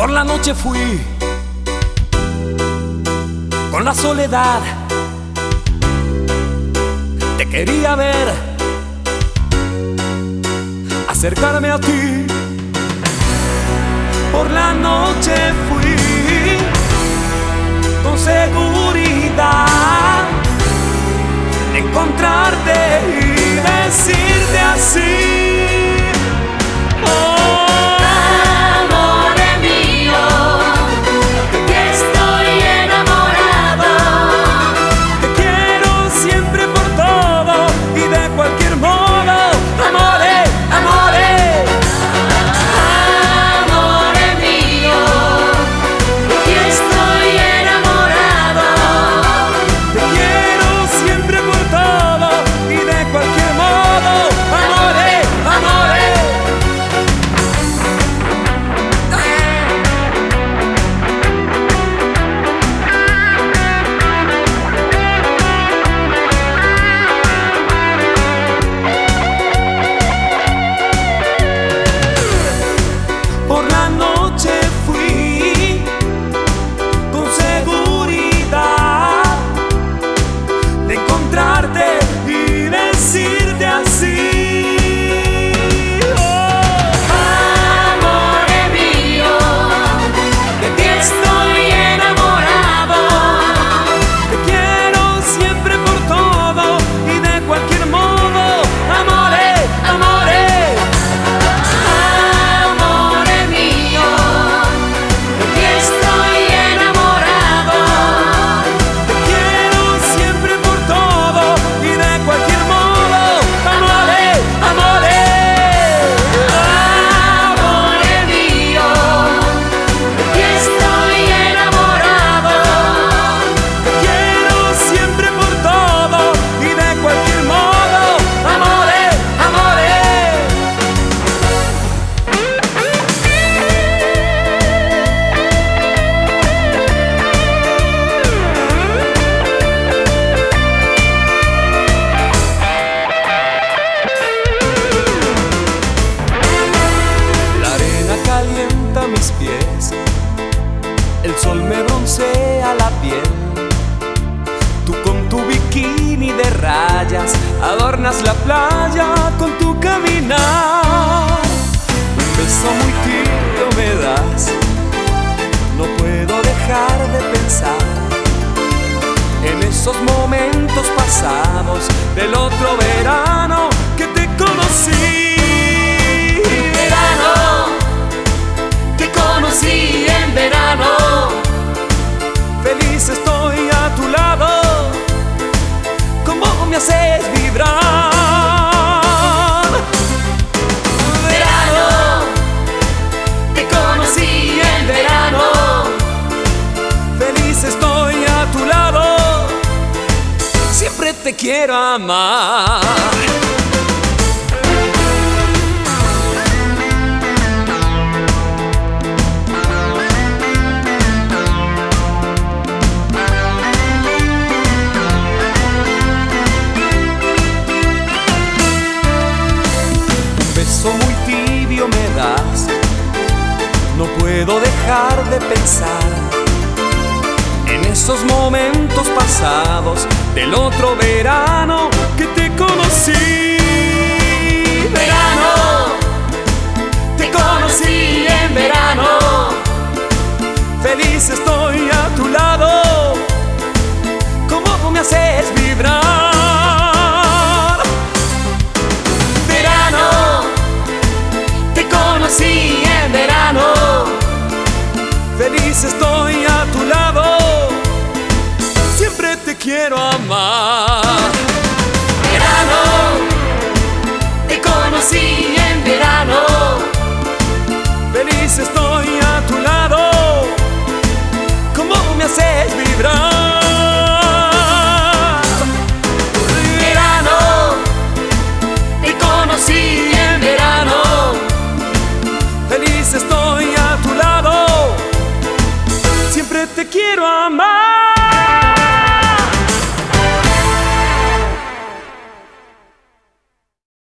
Por la noche fui con la soledad, te quería ver, acercarme a ti. Por la noche fui con seguridad de encontrarte y decirte así: el sol me broncea la piel, tú con tu bikini de rayas adornas la playa con tu caminar. Un beso muy tibio me das, no puedo dejar de pensar en esos momentos pasados del otro verano que te conocí. Verano, te conocí en verano. Feliz estoy a tu lado, cómo me haces vibrar. Verano, te conocí en verano. Feliz estoy a tu lado, siempre te quiero amar. Muy tibio me das, no puedo dejar de pensar en esos momentos pasados del otro verano que te conocí. Verano, te conocí en verano. Feliz estoy a tu lado, cómo me haces vibrar. Sí, en verano. Feliz estoy a tu lado, siempre te quiero amar. Verano, te conocí en verano. Feliz estoy a tu lado, cómo me haces vibrar. Verano, te conocí en verano. Feliz estoy a tu lado, siempre te quiero amar.